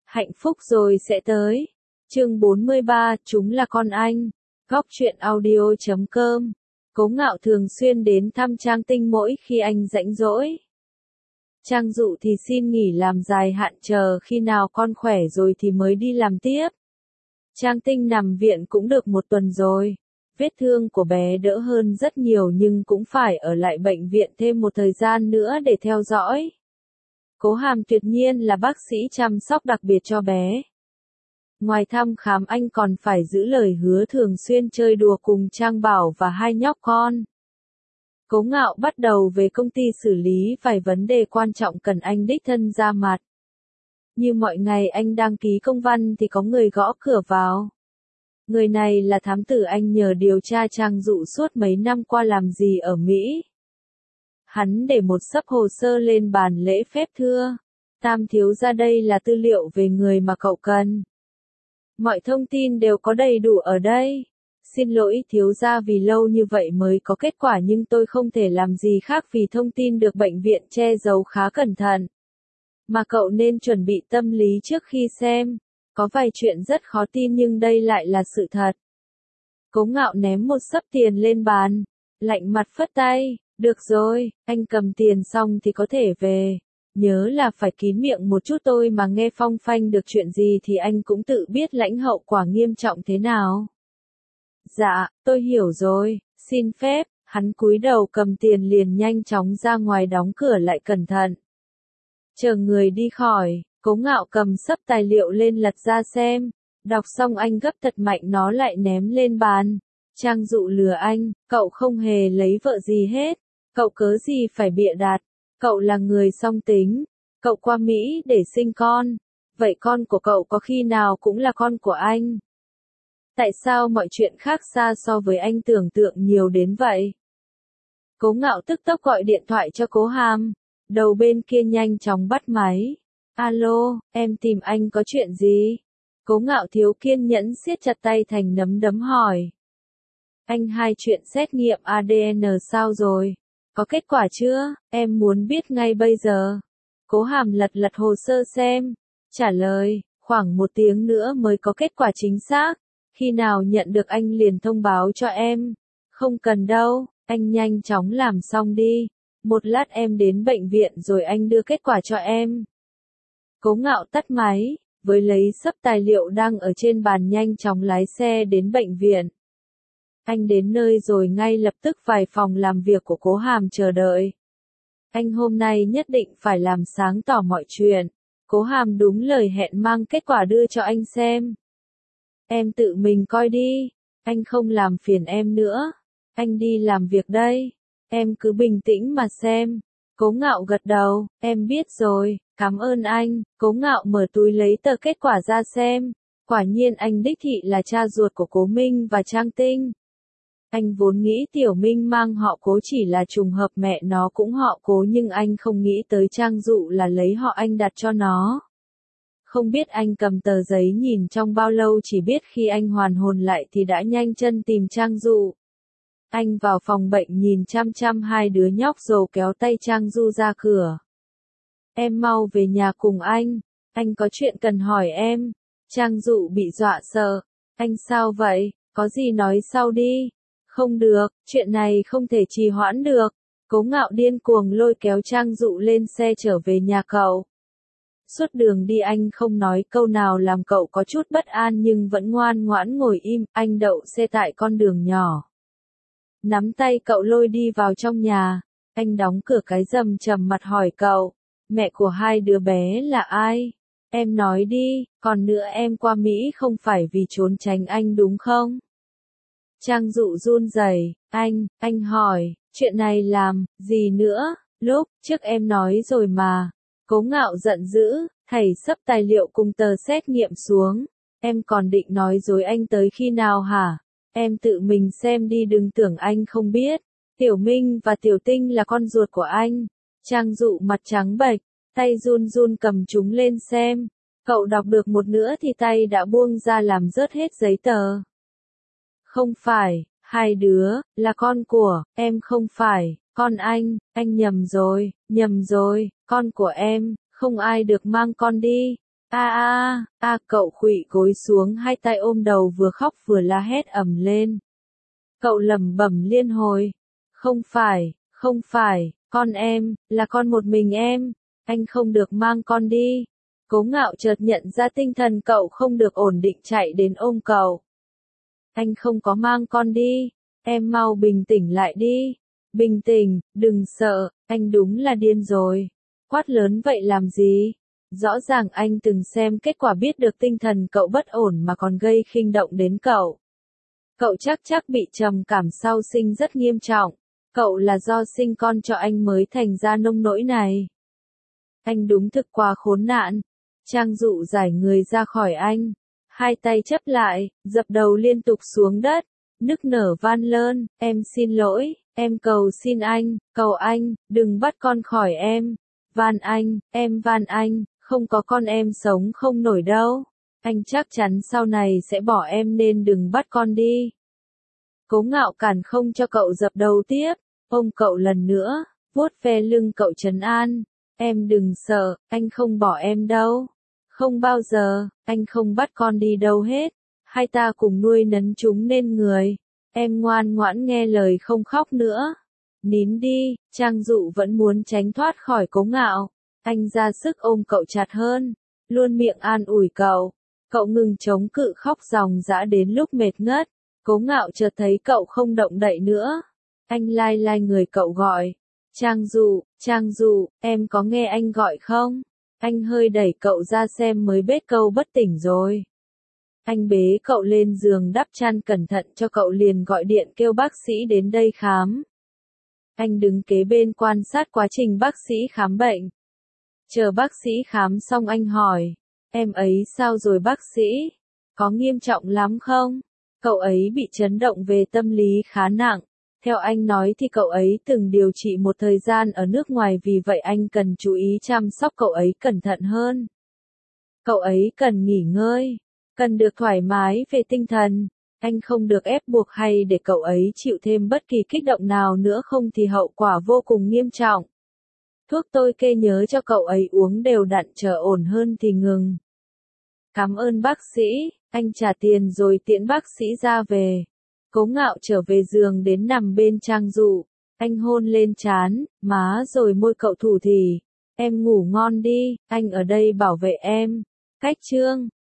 Hạnh phúc rồi sẽ tới. Chương 43, chúng là con anh. Góc truyện audio.com. Cố Ngạo thường xuyên đến thăm Trang Tinh mỗi khi anh rảnh rỗi. Trang Dụ thì xin nghỉ làm dài hạn, chờ khi nào con khỏe rồi thì mới đi làm tiếp. Trang Tinh nằm viện cũng được 1 tuần rồi. Vết thương của bé đỡ hơn rất nhiều nhưng cũng phải ở lại bệnh viện thêm một thời gian nữa để theo dõi. Cố Hàm tuyệt nhiên là bác sĩ chăm sóc đặc biệt cho bé. Ngoài thăm khám anh còn phải giữ lời hứa thường xuyên chơi đùa cùng Trang Bảo và 2 nhóc con. Cố Ngạo bắt đầu về công ty xử lý vài vấn đề quan trọng cần anh đích thân ra mặt. Như mọi ngày anh đang ký công văn thì có người gõ cửa vào. Người này là thám tử anh nhờ điều tra Trang Dụ suốt mấy năm qua làm gì ở Mỹ. Hắn để một xấp hồ sơ lên bàn lễ phép thưa. Tam thiếu gia, đây là tư liệu về người mà cậu cần. Mọi thông tin đều có đầy đủ ở đây. Xin lỗi thiếu gia vì lâu như vậy mới có kết quả, nhưng tôi không thể làm gì khác vì thông tin được bệnh viện che giấu khá cẩn thận. Mà cậu nên chuẩn bị tâm lý trước khi xem. Có vài chuyện rất khó tin nhưng đây lại là sự thật. Cố Ngạo ném một xấp tiền lên bàn. Lạnh mặt phất tay. Được rồi, anh cầm tiền xong thì có thể về. Nhớ là phải kín miệng một chút, tôi mà nghe phong phanh được chuyện gì thì anh cũng tự biết lãnh hậu quả nghiêm trọng thế nào. Dạ, tôi hiểu rồi, xin phép. Hắn cúi đầu cầm tiền liền nhanh chóng ra ngoài, đóng cửa lại cẩn thận. Chờ người đi khỏi, Cố Ngạo cầm xấp tài liệu lên lật ra xem. Đọc xong anh gấp thật mạnh nó lại ném lên bàn. Trang Dụ lừa anh, cậu không hề lấy vợ gì hết. Cậu cớ gì phải bịa đặt. Cậu là người song tính. Cậu qua Mỹ để sinh con. Vậy con của cậu có khi nào cũng là con của anh? Tại sao mọi chuyện khác xa so với anh tưởng tượng nhiều đến vậy? Cố Ngạo tức tốc gọi điện thoại cho Cố Hàm. Đầu bên kia nhanh chóng bắt máy. Alo, em tìm anh có chuyện gì? Cố Ngạo thiếu kiên nhẫn siết chặt tay thành nắm đấm hỏi. Anh, 2 chuyện xét nghiệm ADN sao rồi? Có kết quả chưa? Em muốn biết ngay bây giờ. Cố Hàm lật hồ sơ xem. Trả lời, khoảng 1 tiếng nữa mới có kết quả chính xác. Khi nào nhận được anh liền thông báo cho em. Không cần đâu, anh nhanh chóng làm xong đi. 1 lát em đến bệnh viện rồi anh đưa kết quả cho em. Cố Ngạo tắt máy, với lấy xấp tài liệu đang ở trên bàn nhanh chóng lái xe đến bệnh viện. Anh đến nơi rồi ngay lập tức vài phòng làm việc của Cố Hàm chờ đợi. Anh hôm nay nhất định phải làm sáng tỏ mọi chuyện. Cố Hàm đúng lời hẹn mang kết quả đưa cho anh xem. Em tự mình coi đi, anh không làm phiền em nữa. Anh đi làm việc đây. Em cứ bình tĩnh mà xem. Cố Ngạo gật đầu, em biết rồi, cảm ơn anh. Cố Ngạo mở túi lấy tờ kết quả ra xem. Quả nhiên anh đích thị là cha ruột của Cố Minh và Trang Tinh. Anh vốn nghĩ Tiểu Minh mang họ Cố chỉ là trùng hợp mẹ nó cũng họ Cố, nhưng anh không nghĩ tới Trang Dụ là lấy họ anh đặt cho nó. Không biết anh cầm tờ giấy nhìn trong bao lâu, chỉ biết khi anh hoàn hồn lại thì đã nhanh chân tìm Trang Dụ. Anh vào phòng bệnh nhìn chăm chăm 2 đứa nhóc rồi kéo tay Trang Du ra cửa. Em mau về nhà cùng anh có chuyện cần hỏi em. Trang Dụ bị dọa sợ. Anh sao vậy, có gì nói sau đi. Không được, chuyện này không thể trì hoãn được. Cố Ngạo điên cuồng lôi kéo Trang Dụ lên xe trở về nhà cậu. Suốt đường đi anh không nói câu nào làm cậu có chút bất an nhưng vẫn ngoan ngoãn ngồi im. Anh đậu xe tại con đường nhỏ. Nắm tay cậu lôi đi vào trong nhà. Anh đóng cửa cái rầm, trầm mặt hỏi cậu. Mẹ của 2 đứa bé là ai? Em nói đi, còn nữa em qua Mỹ không phải vì trốn tránh anh đúng không? Trang Dụ run rẩy. Anh hỏi, chuyện này làm gì nữa? Lúc trước em nói rồi mà. Cố Ngạo giận dữ, thảy xấp tài liệu cùng tờ xét nghiệm xuống. Em còn định nói dối anh tới khi nào hả? Em tự mình xem đi, đừng tưởng anh không biết. Tiểu Minh và Tiểu Tinh là con ruột của anh. Trang Dụ mặt trắng bệch, tay run run cầm chúng lên xem. Cậu đọc được một nửa thì tay đã buông ra làm rớt hết giấy tờ. Không phải, 2 đứa, là con của, em không phải, con anh nhầm rồi, con của em, không ai được mang con đi. Cậu khuỵu gối xuống hai tay ôm đầu vừa khóc vừa la hét ầm lên. Cậu lẩm bẩm liên hồi. Không phải, con em, là con một mình em, anh không được mang con đi. Cố Ngạo chợt nhận ra tinh thần cậu không được ổn định chạy đến ôm cậu. Anh không có mang con đi, em mau bình tĩnh lại đi. Bình tĩnh, đừng sợ, anh đúng là điên rồi. Quát lớn vậy làm gì? Rõ ràng anh từng xem kết quả biết được tinh thần cậu bất ổn mà còn gây khinh động đến cậu. Cậu chắc bị trầm cảm sau sinh rất nghiêm trọng. Cậu là do sinh con cho anh mới thành ra nông nỗi này. Anh đúng thực quá khốn nạn. Trang Dụ giải người ra khỏi anh. Hai tay chấp lại, dập đầu liên tục xuống đất. Nức nở van lơn, em xin lỗi, em cầu xin anh, cầu anh, đừng bắt con khỏi em. Van anh, em van anh, không có con em sống không nổi đâu. Anh chắc chắn sau này sẽ bỏ em nên đừng bắt con đi. Cố Ngạo cản không cho cậu dập đầu tiếp, ôm cậu lần nữa, vuốt ve lưng cậu trấn an. Em đừng sợ, anh không bỏ em đâu. Không bao giờ, anh không bắt con đi đâu hết. Hai ta cùng nuôi nấng chúng nên người. Em ngoan ngoãn nghe lời không khóc nữa. Nín đi, Trang Dụ vẫn muốn tránh thoát khỏi Cố Ngạo. Anh ra sức ôm cậu chặt hơn, luôn miệng an ủi cậu. Cậu ngừng chống cự khóc ròng rã đến lúc mệt ngất. Cố Ngạo chợt thấy cậu không động đậy nữa. Anh lai người cậu gọi. Trang Dụ, em có nghe anh gọi không? Anh hơi đẩy cậu ra xem mới biết cậu bất tỉnh rồi. Anh bế cậu lên giường đắp chăn cẩn thận cho cậu liền gọi điện kêu bác sĩ đến đây khám. Anh đứng kế bên quan sát quá trình bác sĩ khám bệnh. Chờ bác sĩ khám xong anh hỏi. Em ấy sao rồi bác sĩ? Có nghiêm trọng lắm không? Cậu ấy bị chấn động về tâm lý khá nặng. Theo anh nói thì cậu ấy từng điều trị một thời gian ở nước ngoài vì vậy anh cần chú ý chăm sóc cậu ấy cẩn thận hơn. Cậu ấy cần nghỉ ngơi, cần được thoải mái về tinh thần. Anh không được ép buộc hay để cậu ấy chịu thêm bất kỳ kích động nào nữa không thì hậu quả vô cùng nghiêm trọng. Thuốc tôi kê nhớ cho cậu ấy uống đều đặn chờ ổn hơn thì ngừng. Cảm ơn bác sĩ, anh trả tiền rồi tiễn bác sĩ ra về. Cố Ngạo trở về giường đến nằm bên Trang Dụ. Anh hôn lên trán, má rồi môi cậu thủ thỉ. Em ngủ ngon đi, anh ở đây bảo vệ em. Cách chương